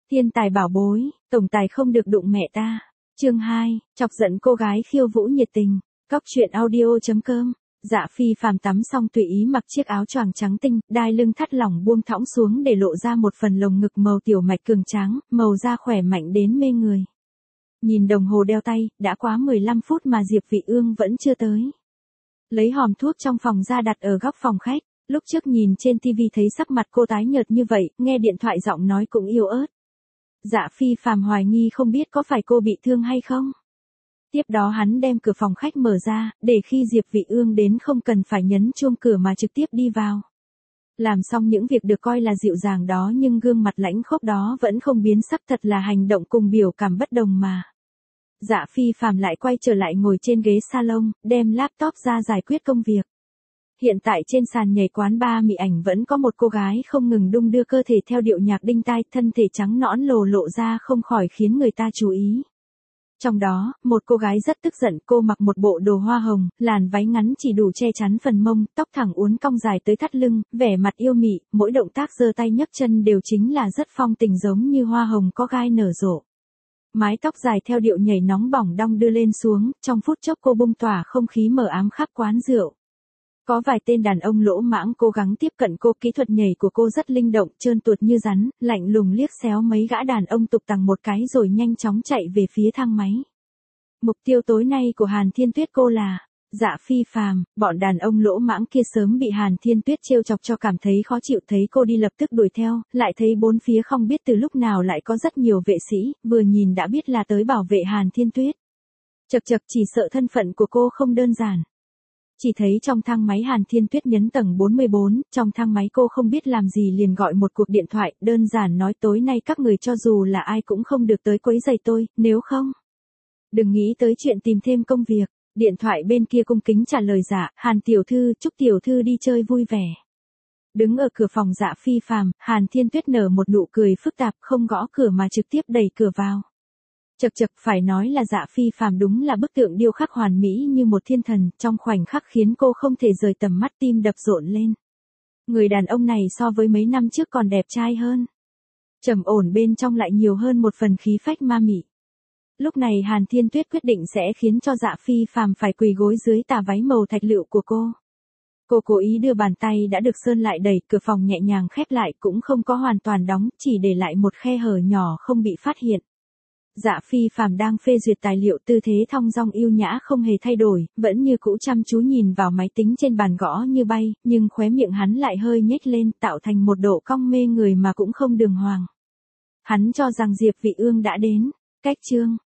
Thiên tài bảo bối, tổng tài không được đụng mẹ ta. Chương 2, chọc giận cô gái khiêu vũ nhiệt tình. Cóc truyện audio.com. Dạ Phi Phàm tắm xong tùy ý mặc chiếc áo choàng trắng tinh, đai lưng thắt lỏng buông thõng xuống để lộ ra một phần lồng ngực màu tiểu mạch cường tráng, màu da khỏe mạnh đến mê người. Nhìn đồng hồ đeo tay, đã quá 15 phút mà Diệp Vị Ương vẫn chưa tới. Lấy hòm thuốc trong phòng ra đặt ở góc phòng khách, lúc trước nhìn trên TV thấy sắc mặt cô tái nhợt như vậy, nghe điện thoại giọng nói cũng yếu ớt. Dạ Phi Phàm hoài nghi không biết có phải cô bị thương hay không. Tiếp đó hắn đem cửa phòng khách mở ra, để khi Diệp Vị Ương đến không cần phải nhấn chuông cửa mà trực tiếp đi vào. Làm xong những việc được coi là dịu dàng đó nhưng gương mặt lãnh khốc đó vẫn không biến sắc, thật là hành động cùng biểu cảm bất đồng mà. Dạ Phi Phàm lại quay trở lại ngồi trên ghế salon, đem laptop ra giải quyết công việc. Hiện tại trên sàn nhảy quán bar mị ảnh vẫn có một cô gái không ngừng đung đưa cơ thể theo điệu nhạc đinh tai, thân thể trắng nõn lộ ra không khỏi khiến người ta chú ý. Trong đó, một cô gái rất tức giận, cô mặc một bộ đồ hoa hồng, làn váy ngắn chỉ đủ che chắn phần mông, tóc thẳng uốn cong dài tới thắt lưng, vẻ mặt yêu mị, mỗi động tác giơ tay nhấc chân đều chính là rất phong tình giống như hoa hồng có gai nở rộ. Mái tóc dài theo điệu nhảy nóng bỏng đong đưa lên xuống, trong phút chốc cô bung tỏa không khí mờ ám khắp quán rượu. Có vài tên đàn ông lỗ mãng cố gắng tiếp cận cô, kỹ thuật nhảy của cô rất linh động, trơn tuột như rắn, lạnh lùng liếc xéo mấy gã đàn ông tục tằng một cái rồi nhanh chóng chạy về phía thang máy. Mục tiêu tối nay của Hàn Thiên Tuyết cô là Dạ Phi Phàm. Bọn đàn ông lỗ mãng kia sớm bị Hàn Thiên Tuyết trêu chọc cho cảm thấy khó chịu, thấy cô đi lập tức đuổi theo, lại thấy bốn phía không biết từ lúc nào lại có rất nhiều vệ sĩ, vừa nhìn đã biết là tới bảo vệ Hàn Thiên Tuyết. Chậc chậc, chỉ sợ thân phận của cô không đơn giản. Chỉ thấy trong thang máy Hàn Thiên Tuyết nhấn tầng 44, trong thang máy cô không biết làm gì liền gọi một cuộc điện thoại, đơn giản nói tối nay các người cho dù là ai cũng không được tới quấy rầy tôi, nếu không, đừng nghĩ tới chuyện tìm thêm công việc. Điện thoại bên kia cung kính trả lời: dạ, Hàn tiểu thư, chúc tiểu thư đi chơi vui vẻ. Đứng ở cửa phòng Dạ Phi Phàm, Hàn Thiên Tuyết nở một nụ cười phức tạp, không gõ cửa mà trực tiếp đẩy cửa vào. Chậc chậc, phải nói là Dạ Phi Phàm đúng là bức tượng điêu khắc hoàn mỹ như một thiên thần, trong khoảnh khắc khiến cô không thể rời tầm mắt, tim đập rộn lên. Người đàn ông này so với mấy năm trước còn đẹp trai hơn. Trầm ổn bên trong lại nhiều hơn một phần khí phách ma mị. Lúc này Hàn Thiên Tuyết quyết định sẽ khiến cho Dạ Phi Phàm phải quỳ gối dưới tà váy màu thạch lựu của cô. Cô cố ý đưa bàn tay đã được sơn lại đẩy, cửa phòng nhẹ nhàng khép lại, cũng không có hoàn toàn đóng, chỉ để lại một khe hở nhỏ không bị phát hiện. Dạ Phi Phàm đang phê duyệt tài liệu, tư thế thong dong yêu nhã không hề thay đổi, vẫn như cũ chăm chú nhìn vào máy tính trên bàn gõ như bay, nhưng khóe miệng hắn lại hơi nhếch lên, tạo thành một độ cong mê người mà cũng không đường hoàng. Hắn cho rằng Diệp Vị Ương đã đến. Cách chương